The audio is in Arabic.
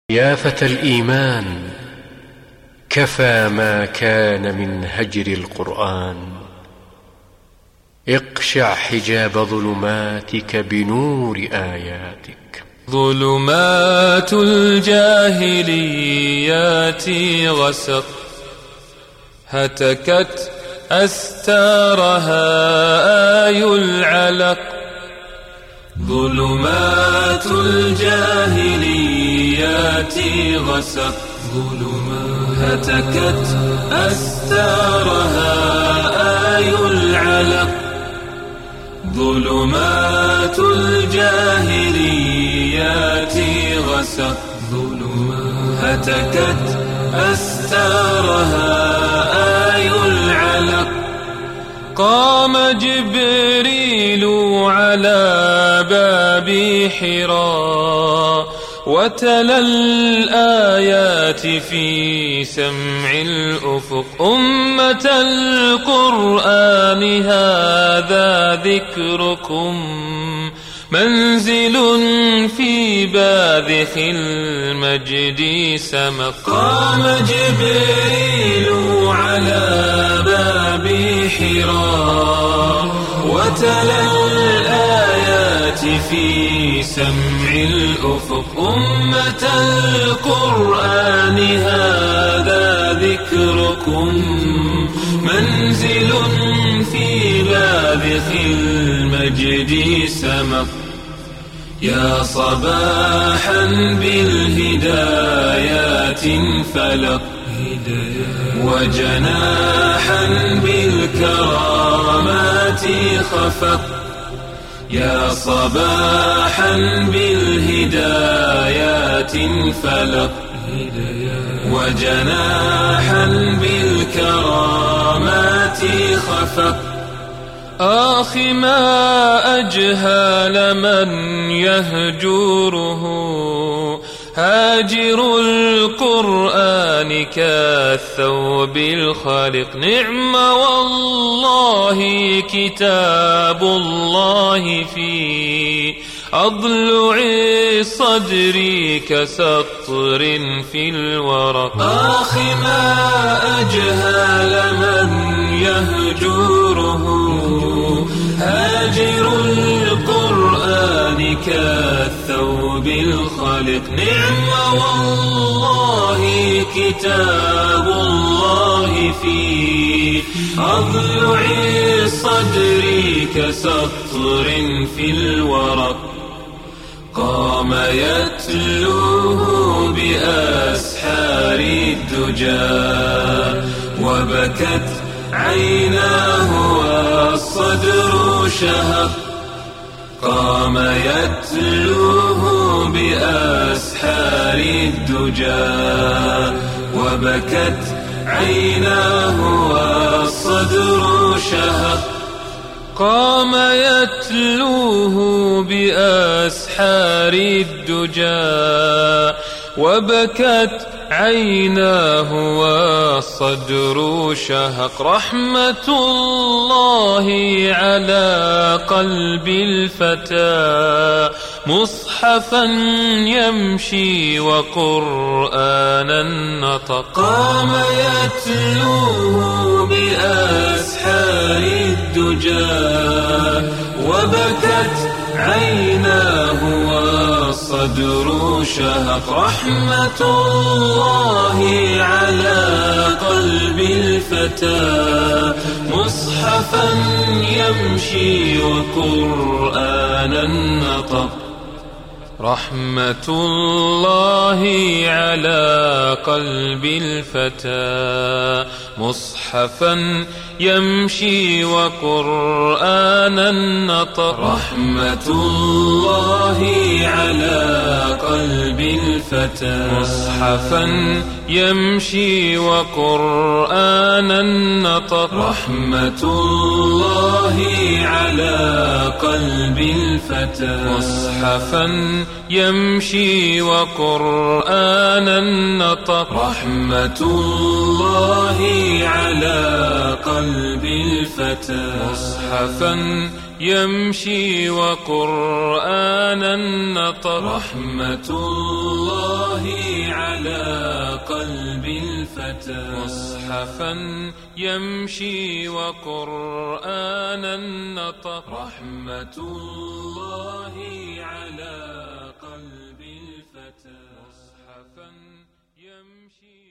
يا فتى الإيمان، كفى ما كان من هجر القرآن. اقشع حجاب ظلماتك بنور آياتك. ظلمات الجاهليات غسق، هتكت أستارها آي العلق. ظلمات الجاهليات غسق، هتكت أستارها آي العلق. ظلمات الجاهليات غسق، هتكت أستارها آي العلق. قام جبريل على باب حراء، وتلا الآيات في سمع الأفق. أمة القرآن هذا ذكركم، منزل في باذخ المجد سمق. قام جبريل على باب حراء، وتلا الآيات في سمع الأفق. أمة القرآن هذا ذكركم، منزل في باذخ المجد سمق. يا صباحا بالهدايات فلق، وجناحا بالكرامات خفق. يا صباحا بالهدايات فلق، وجناحا بالكرامات خفق. آخ ما أجهل من يهجره، هاجر القرآن كالثوب الخالق. نعم والله كتاب الله في أضلع الصدر كسطر في الورق. آخ ما أجهل من يهجره، هاجر القرآن كالثوب الخالق. نعم والله كتاب الله في أضلع الصدر كسطر في الورق. قام يتلوه بأسحار الدجى، وبكت عيناه والصدر شهق. قام يتلوه بأسحار الدجى، وبكت عيناه والصدر شهق. قام يتلوه بأسحار الدجى، وبكت عيناه والصدر شهق. رحمة الله على قلب الفتى، مصحفا يمشي وقرآنا نطق. قام يتلوه بأسحار الدجى، وبكت عيناه والصدر شهق. رحمة الله على قلب الفتى، مصحفا يمشي وقرآنا نطق. رحمة الله على قلب الفتى، مصحفا يمشي وقرآنا نطق. رحمة الله على قلب الفتى، مصحفا يمشي وقرآنا نطق. رحمة الله على قلب الفتى، مصحفا يمشي وقرآنا نطق. رحمة الله على قلب الفتى، مصحفا يمشي وقرآنا نطق. رحمة الله على قلب الفتى مصحفا يمشي وقرآنا نطق. رحمة الله على قلب الفتى مصحفا يمشي